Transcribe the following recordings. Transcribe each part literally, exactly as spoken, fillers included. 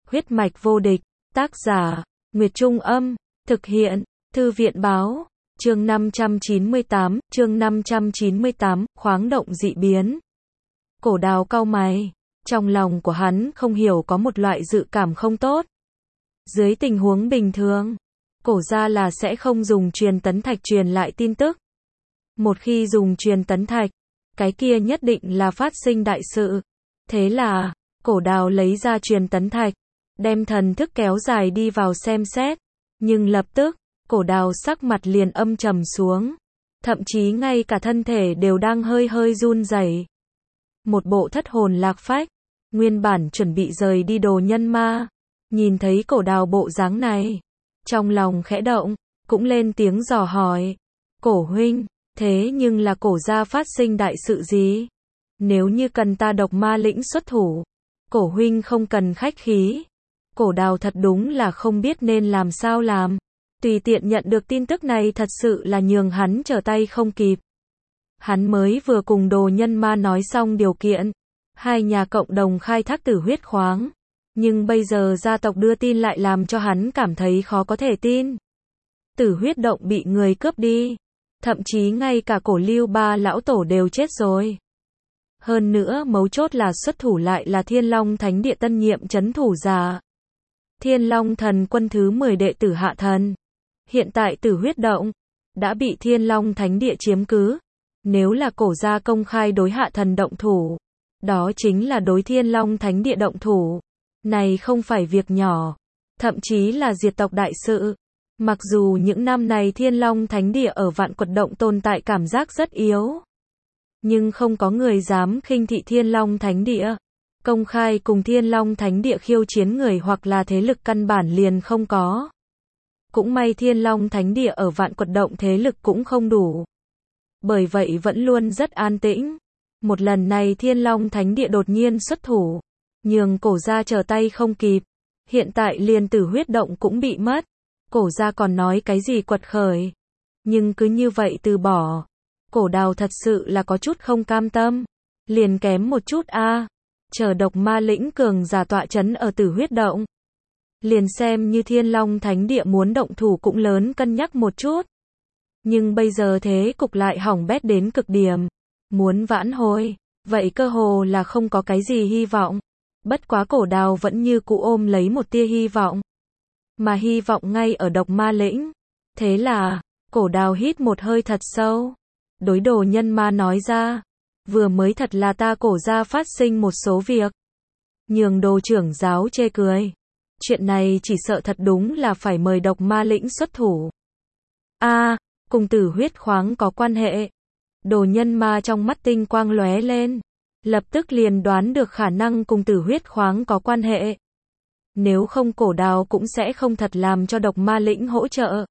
Huyết mạch vô địch, tác giả, Nguyệt Trung Âm, thực hiện, Thư viện Báo, chương năm trăm chín mươi tám, chương năm trăm chín mươi tám, khoáng động dị biến. Cổ Đào cau mày, trong lòng của hắn không hiểu có một loại dự cảm không tốt. Dưới tình huống bình thường, cổ gia là sẽ không dùng truyền tấn thạch truyền lại tin tức. Một khi dùng truyền tấn thạch, cái kia nhất định là phát sinh đại sự. Thế là, Cổ Đào lấy ra truyền tấn thạch, đem thần thức kéo dài đi vào xem xét. Nhưng lập tức, Cổ Đào sắc mặt liền âm trầm xuống. Thậm chí ngay cả thân thể đều đang hơi hơi run rẩy. Một bộ thất hồn lạc phách, nguyên bản chuẩn bị rời đi Đồ Nhân Ma. Nhìn thấy Cổ Đào bộ dáng này, trong lòng khẽ động, cũng lên tiếng dò hỏi. Cổ huynh, thế nhưng là cổ gia phát sinh đại sự gì? Nếu như cần ta Độc Ma lĩnh xuất thủ, cổ huynh không cần khách khí. Cổ Đào thật đúng là không biết nên làm sao làm. Tùy tiện nhận được tin tức này thật sự là nhường hắn trở tay không kịp. Hắn mới vừa cùng Đồ Nhân Ma nói xong điều kiện, hai nhà cộng đồng khai thác tử huyết khoáng. Nhưng bây giờ gia tộc đưa tin lại làm cho hắn cảm thấy khó có thể tin. Tử huyết động bị người cướp đi. Thậm chí ngay cả Cổ Lưu ba lão tổ đều chết rồi. Hơn nữa mấu chốt là xuất thủ lại là Thiên Long Thánh Địa tân nhiệm trấn thủ giả. Thiên Long Thần Quân thứ mười đệ tử Hạ Thần. Hiện tại tử huyết động đã bị Thiên Long Thánh Địa chiếm cứ. Nếu là cổ gia công khai đối Hạ Thần động thủ, đó chính là đối Thiên Long Thánh Địa động thủ. Này không phải việc nhỏ, thậm chí là diệt tộc đại sự. Mặc dù những năm này Thiên Long Thánh Địa ở Vạn Quật Động tồn tại cảm giác rất yếu, nhưng không có người dám khinh thị Thiên Long Thánh Địa. Công khai cùng Thiên Long Thánh Địa khiêu chiến người hoặc là thế lực căn bản liền không có. Cũng may Thiên Long Thánh Địa ở Vạn Quật Động thế lực cũng không đủ. Bởi vậy vẫn luôn rất an tĩnh. Một lần này Thiên Long Thánh Địa đột nhiên xuất thủ, nhường cổ gia trở tay không kịp. Hiện tại liền tử huyết động cũng bị mất. Cổ gia còn nói cái gì quật khởi. Nhưng cứ như vậy từ bỏ. Cổ Đào thật sự là có chút không cam tâm. Liền kém một chút a à. Chờ Độc Ma lĩnh cường giả tọa chấn ở tử huyết động. Liền xem như Thiên Long Thánh Địa muốn động thủ cũng lớn cân nhắc một chút. Nhưng bây giờ thế cục lại hỏng bét đến cực điểm. Muốn vãn hồi, vậy cơ hồ là không có cái gì hy vọng. Bất quá Cổ Đào vẫn như cũ ôm lấy một tia hy vọng. Mà hy vọng ngay ở Độc Ma lĩnh. Thế là, Cổ Đào hít một hơi thật sâu. Đối Đồ Nhân Ma nói ra. Vừa mới thật là ta cổ gia phát sinh một số việc. Nhường Đồ trưởng giáo chê cười. Chuyện này chỉ sợ thật đúng là phải mời Độc Ma lĩnh xuất thủ. A, à, cùng tử huyết khoáng có quan hệ. Đồ Nhân Ma trong mắt tinh quang lóe lên. Lập tức liền đoán được khả năng cùng tử huyết khoáng có quan hệ. Nếu không Cổ Đào cũng sẽ không thật làm cho Độc Ma lĩnh hỗ trợ.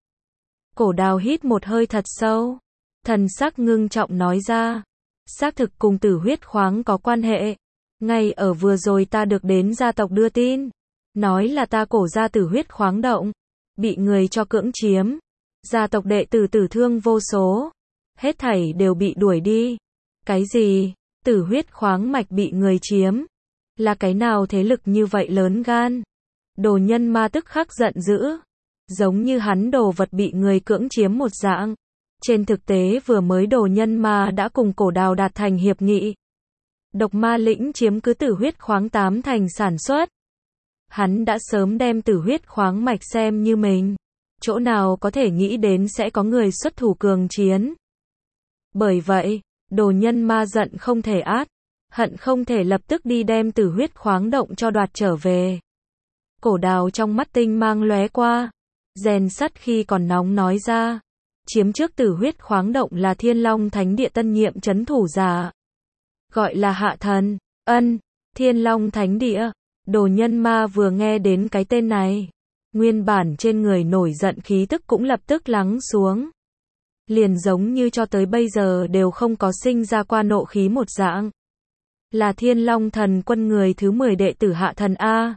Cổ Đào hít một hơi thật sâu. Thần sắc ngưng trọng nói ra. Xác thực cùng tử huyết khoáng có quan hệ. Ngay ở vừa rồi ta được đến gia tộc đưa tin. Nói là ta cổ gia tử huyết khoáng động. Bị người cho cưỡng chiếm. Gia tộc đệ tử tử thương vô số. Hết thảy đều bị đuổi đi. Cái gì? Tử huyết khoáng mạch bị người chiếm. Là cái nào thế lực như vậy lớn gan? Đồ Nhân Ma tức khắc giận dữ. Giống như hắn đồ vật bị người cưỡng chiếm một dạng. Trên thực tế vừa mới Đồ Nhân Ma đã cùng Cổ Đào đạt thành hiệp nghị. Độc Ma lĩnh chiếm cứ tử huyết khoáng tám thành sản xuất. Hắn đã sớm đem tử huyết khoáng mạch xem như mình. Chỗ nào có thể nghĩ đến sẽ có người xuất thủ cường chiến. Bởi vậy, Đồ Nhân Ma giận không thể át. Hận không thể lập tức đi đem tử huyết khoáng động cho đoạt trở về. Cổ Đào trong mắt tinh mang lóe qua. Rèn sắt khi còn nóng nói ra. Chiếm trước tử huyết khoáng động là Thiên Long Thánh Địa tân nhiệm trấn thủ giả. Gọi là Hạ Thần. Ân, Thiên Long Thánh Địa. Đồ Nhân Ma vừa nghe đến cái tên này. Nguyên bản trên người nổi giận khí tức cũng lập tức lắng xuống. Liền giống như cho tới bây giờ đều không có sinh ra qua nộ khí một dạng. Là Thiên Long Thần Quân người thứ mười đệ tử Hạ Thần A.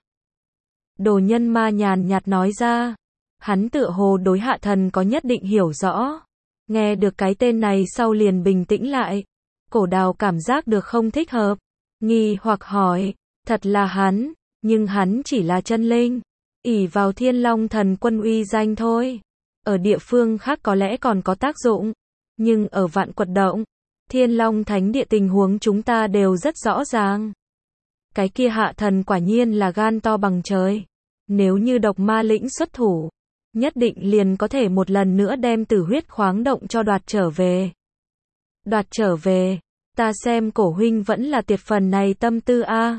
Đồ Nhân Ma nhàn nhạt nói ra. Hắn tựa hồ đối Hạ Thần có nhất định hiểu rõ. Nghe được cái tên này sau liền bình tĩnh lại. Cổ Đào cảm giác được không thích hợp. Nghi hoặc hỏi. Thật là hắn. Nhưng hắn chỉ là chân linh, ỷ vào Thiên Long Thần Quân uy danh thôi. Ở địa phương khác có lẽ còn có tác dụng, nhưng ở Vạn Quật Động, Thiên Long Thánh Địa tình huống chúng ta đều rất rõ ràng. Cái kia Hạ Thần quả nhiên là gan to bằng trời. Nếu như Độc Ma Lĩnh xuất thủ, nhất định liền có thể một lần nữa đem Tử Huyết Khoáng Động cho đoạt trở về. Đoạt trở về, ta xem Cổ huynh vẫn là tiệt phần này tâm tư a.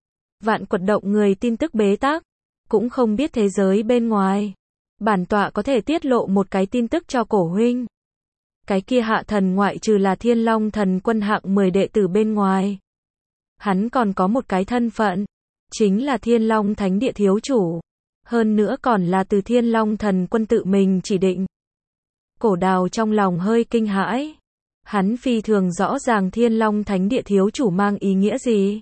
Vạn Quật Động người tin tức bế tắc, cũng không biết thế giới bên ngoài. Bản tọa có thể tiết lộ một cái tin tức cho Cổ huynh. Cái kia Hạ Thần ngoại trừ là Thiên Long Thần Quân hạng mười đệ tử bên ngoài, hắn còn có một cái thân phận, chính là Thiên Long Thánh Địa thiếu chủ. Hơn nữa còn là từ Thiên Long Thần Quân tự mình chỉ định. Cổ Đào trong lòng hơi kinh hãi. Hắn phi thường rõ ràng Thiên Long Thánh Địa thiếu chủ mang ý nghĩa gì.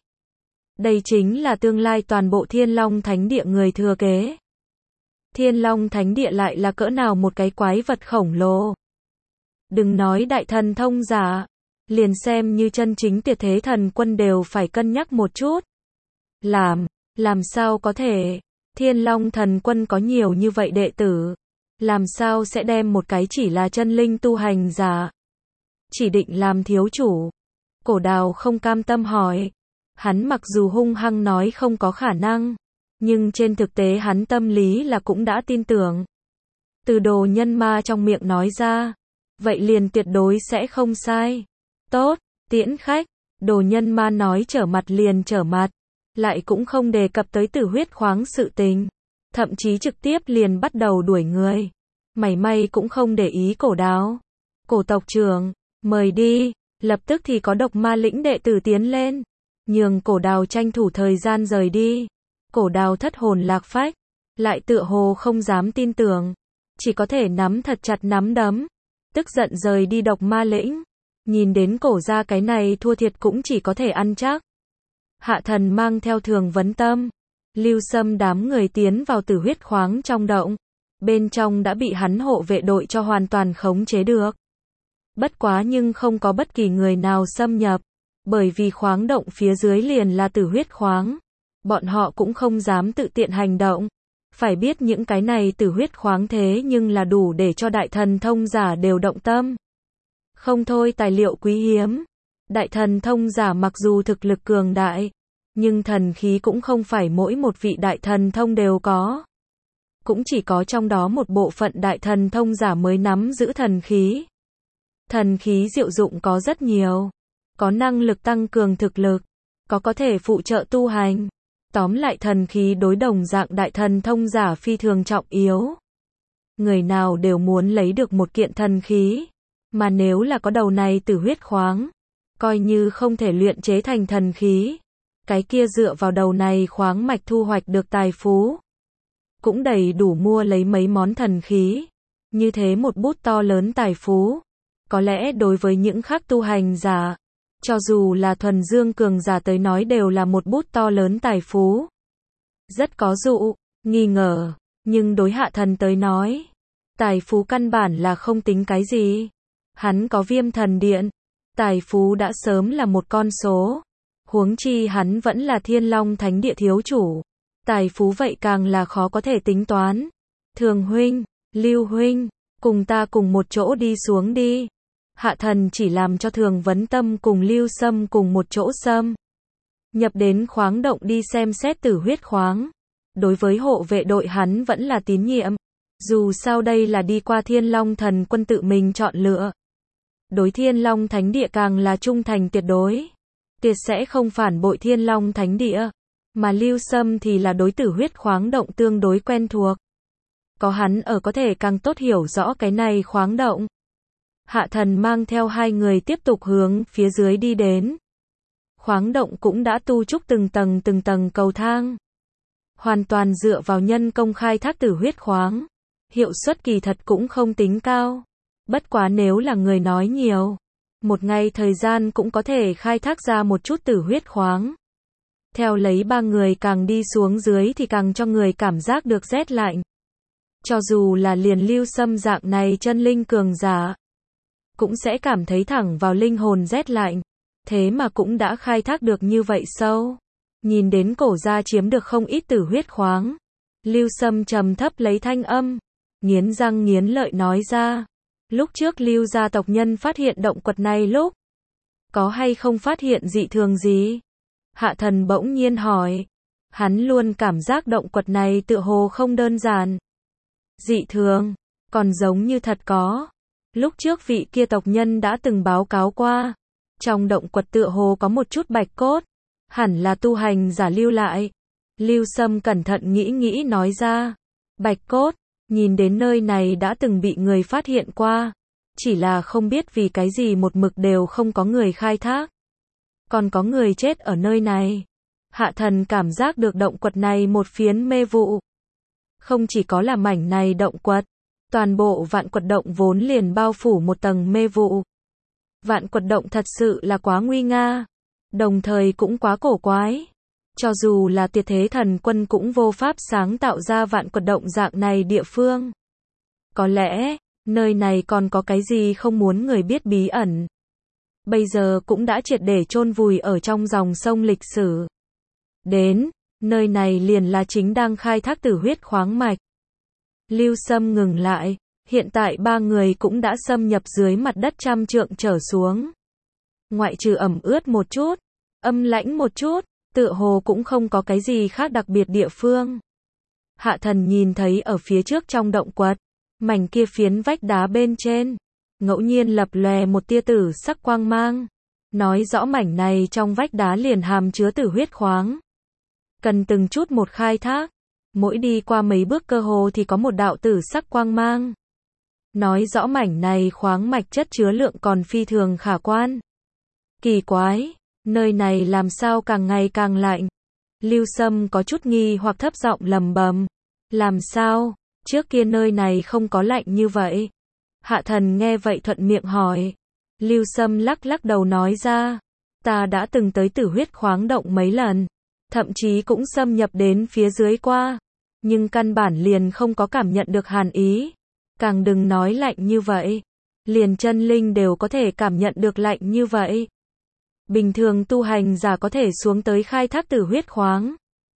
Đây chính là tương lai toàn bộ Thiên Long Thánh Địa người thừa kế. Thiên Long Thánh Địa lại là cỡ nào một cái quái vật khổng lồ. Đừng nói đại thần thông giả, liền xem như chân chính tuyệt thế thần quân đều phải cân nhắc một chút. Làm, làm sao có thể, Thiên Long Thần Quân có nhiều như vậy đệ tử, làm sao sẽ đem một cái chỉ là chân linh tu hành giả chỉ định làm thiếu chủ. Cổ Đào không cam tâm hỏi. Hắn mặc dù hung hăng nói không có khả năng, nhưng trên thực tế hắn tâm lý là cũng đã tin tưởng. Từ Đồ Nhân Ma trong miệng nói ra, vậy liền tuyệt đối sẽ không sai. Tốt, tiễn khách. Đồ Nhân Ma nói trở mặt liền trở mặt, lại cũng không đề cập tới Tử Huyết Khoáng sự tình, thậm chí trực tiếp liền bắt đầu đuổi người. Mảy may cũng không để ý Cổ Đào. Cổ tộc trưởng, mời đi. Lập tức thì có Độc Ma Lĩnh đệ tử tiến lên, nhường Cổ Đào tranh thủ thời gian rời đi. Cổ Đào thất hồn lạc phách, lại tựa hồ không dám tin tưởng, chỉ có thể nắm thật chặt nắm đấm, tức giận rời đi Độc Ma Lĩnh. Nhìn đến Cổ gia cái này thua thiệt cũng chỉ có thể ăn chắc. Hạ Thần mang theo Thường Vấn Tâm, Lưu Sâm đám người tiến vào Tử Huyết Khoáng trong động. Bên trong đã bị hắn hộ vệ đội cho hoàn toàn khống chế được. Bất quá nhưng không có bất kỳ người nào xâm nhập, bởi vì khoáng động phía dưới liền là Tử Huyết Khoáng. Bọn họ cũng không dám tự tiện hành động. Phải biết những cái này Tử Huyết Khoáng thế nhưng là đủ để cho đại thần thông giả đều động tâm. Không thôi, tài liệu quý hiếm. Đại thần thông giả mặc dù thực lực cường đại, nhưng thần khí cũng không phải mỗi một vị đại thần thông đều có. Cũng chỉ có trong đó một bộ phận đại thần thông giả mới nắm giữ thần khí. Thần khí diệu dụng có rất nhiều. Có năng lực tăng cường thực lực, có có thể phụ trợ tu hành. Tóm lại thần khí đối đồng dạng đại thần thông giả phi thường trọng yếu. Người nào đều muốn lấy được một kiện thần khí. Mà nếu là có đầu này Tử Huyết Khoáng, coi như không thể luyện chế thành thần khí, cái kia dựa vào đầu này khoáng mạch thu hoạch được tài phú, cũng đầy đủ mua lấy mấy món thần khí. Như thế một bút to lớn tài phú, có lẽ đối với những khác tu hành giả, cho dù là thuần dương cường giả tới nói đều là một bút to lớn tài phú. Rất có dụ, nghi ngờ, nhưng đối Hạ Thần tới nói, tài phú căn bản là không tính cái gì. Hắn có Viêm Thần Điện, tài phú đã sớm là một con số. Huống chi hắn vẫn là Thiên Long Thánh Địa thiếu chủ. Tài phú vậy càng là khó có thể tính toán. Thường huynh, Lưu huynh, cùng ta cùng một chỗ đi xuống đi. Hạ Thần chỉ làm cho Thường Vấn Tâm cùng Lưu Sâm cùng một chỗ xâm nhập đến khoáng động đi xem xét Tử Huyết Khoáng. Đối với hộ vệ đội hắn vẫn là tín nhiệm. Dù sao đây là đi qua Thiên Long Thần Quân tự mình chọn lựa. Đối Thiên Long Thánh Địa càng là trung thành tuyệt đối. Tuyệt sẽ không phản bội Thiên Long Thánh Địa. Mà Lưu Sâm thì là đối Tử Huyết Khoáng động tương đối quen thuộc. Có hắn ở có thể càng tốt hiểu rõ cái này khoáng động. Hạ Thần mang theo hai người tiếp tục hướng phía dưới đi đến. Khoáng động cũng đã tu trúc từng tầng từng tầng cầu thang. Hoàn toàn dựa vào nhân công khai thác Tử Huyết Khoáng. Hiệu suất kỳ thật cũng không tính cao. Bất quá nếu là người nói nhiều, một ngày thời gian cũng có thể khai thác ra một chút Tử Huyết Khoáng. Theo lấy ba người càng đi xuống dưới thì càng cho người cảm giác được rét lạnh. Cho dù là liền Lưu Sâm dạng này chân linh cường giả, cũng sẽ cảm thấy thẳng vào linh hồn rét lạnh. Thế mà cũng đã khai thác được như vậy sâu. Nhìn đến cổ gia chiếm được không ít tử huyết khoáng. Lưu Sâm trầm thấp lấy thanh âm, nghiến răng nghiến lợi nói ra. Lúc trước Lưu gia tộc nhân phát hiện động quật này lúc, có hay không phát hiện dị thường gì? Hạ Thần bỗng nhiên hỏi. Hắn luôn cảm giác động quật này tựa hồ không đơn giản. Dị thường, còn giống như thật có. Lúc trước vị kia tộc nhân đã từng báo cáo qua. Trong động quật tựa hồ có một chút bạch cốt. Hẳn là tu hành giả lưu lại. Lưu Sâm cẩn thận nghĩ nghĩ nói ra. Bạch cốt, nhìn đến nơi này đã từng bị người phát hiện qua. Chỉ là không biết vì cái gì một mực đều không có người khai thác. Còn có người chết ở nơi này. Hạ Thần cảm giác được động quật này một phiến mê vụ. Không chỉ có là mảnh này động quật, toàn bộ vạn quật động vốn liền bao phủ một tầng mê vụ. Vạn quật động thật sự là quá nguy nga, đồng thời cũng quá cổ quái. Cho dù là Tuyệt Thế Thần Quân cũng vô pháp sáng tạo ra vạn quật động dạng này địa phương. Có lẽ, nơi này còn có cái gì không muốn người biết bí ẩn. Bây giờ cũng đã triệt để chôn vùi ở trong dòng sông lịch sử. Đến, nơi này liền là chính đang khai thác tử huyết khoáng mạch. Lưu Sâm ngừng lại, hiện tại ba người cũng đã xâm nhập dưới mặt đất trăm trượng trở xuống. Ngoại trừ ẩm ướt một chút, âm lãnh một chút, tựa hồ cũng không có cái gì khác đặc biệt địa phương. Hạ Thần nhìn thấy ở phía trước trong động quật, mảnh kia phiến vách đá bên trên, ngẫu nhiên lập lòe một tia tử sắc quang mang. Nói rõ mảnh này trong vách đá liền hàm chứa tử huyết khoáng. Cần từng chút một khai thác. Mỗi đi qua mấy bước cơ hồ thì có một đạo tử sắc quang mang. Nói rõ mảnh này khoáng mạch chất chứa lượng còn phi thường khả quan. Kỳ quái, nơi này làm sao càng ngày càng lạnh. Lưu Sâm có chút nghi hoặc thấp giọng lầm bầm. Làm sao, trước kia nơi này không có lạnh như vậy. Hạ Thần nghe vậy thuận miệng hỏi. Lưu Sâm lắc lắc đầu nói ra. Ta đã từng tới tử huyết khoáng động mấy lần. Thậm chí cũng xâm nhập đến phía dưới qua. Nhưng căn bản liền không có cảm nhận được hàn ý. Càng đừng nói lạnh như vậy. Liền chân linh đều có thể cảm nhận được lạnh như vậy. Bình thường tu hành giả có thể xuống tới khai thác tử huyết khoáng.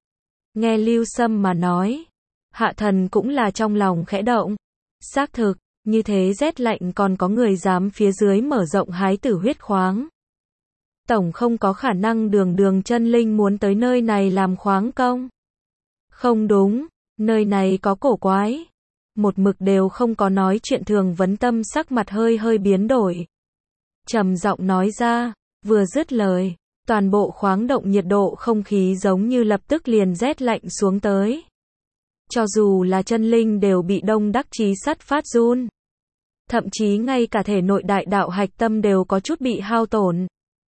Nghe Lưu Sâm mà nói. Hạ Thần cũng là trong lòng khẽ động. Xác thực, như thế rét lạnh còn có người dám phía dưới mở rộng hái tử huyết khoáng. Tổng không có khả năng đường đường chân linh muốn tới nơi này làm khoáng công. Không đúng, nơi này có cổ quái. Một mực đều không có nói chuyện Thường Vấn Tâm sắc mặt hơi hơi biến đổi. Trầm giọng nói ra, vừa dứt lời, toàn bộ khoáng động nhiệt độ không khí giống như lập tức liền rét lạnh xuống tới. Cho dù là chân linh đều bị đông đắc chí sắt phát run. Thậm chí ngay cả thể nội đại đạo hạch tâm đều có chút bị hao tổn.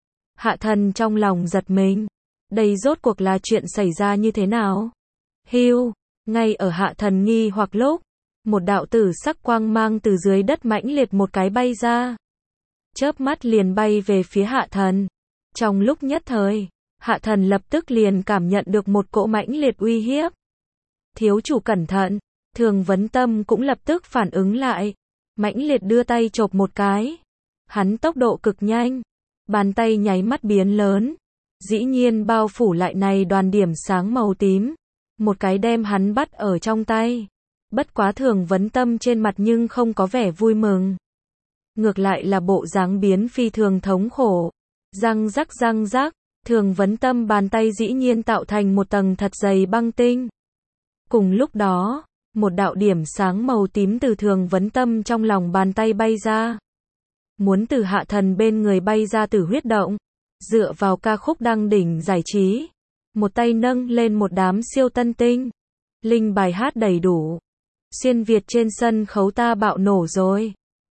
Hạ Thần trong lòng giật mình. Đây rốt cuộc là chuyện xảy ra như thế nào? Hiu, ngay ở Hạ Thần nghi hoặc lúc, một đạo tử sắc quang mang từ dưới đất mãnh liệt một cái bay ra. Chớp mắt liền bay về phía Hạ Thần. Trong lúc nhất thời, Hạ Thần lập tức liền cảm nhận được một cỗ mãnh liệt uy hiếp. Thiếu chủ cẩn thận, Thường Vấn Tâm cũng lập tức phản ứng lại. Mãnh liệt đưa tay chộp một cái. Hắn tốc độ cực nhanh. Bàn tay nháy mắt biến lớn. Dĩ nhiên bao phủ lại này đoàn điểm sáng màu tím. Một cái đem hắn bắt ở trong tay. Bất quá Thường Vấn Tâm trên mặt nhưng không có vẻ vui mừng. Ngược lại là bộ dáng biến phi thường thống khổ. Răng rắc răng rắc. Thường Vấn Tâm bàn tay dĩ nhiên tạo thành một tầng thật dày băng tinh. Cùng lúc đó, một đạo điểm sáng màu tím từ Thường Vấn Tâm trong lòng bàn tay bay ra. Muốn từ Hạ Thần bên người bay ra từ huyết động. Dựa vào ca khúc đăng đỉnh giải trí. Một tay nâng lên một đám siêu tân tinh. Linh bài hát đầy đủ. Xuyên Việt trên sân khấu ta bạo nổ rồi.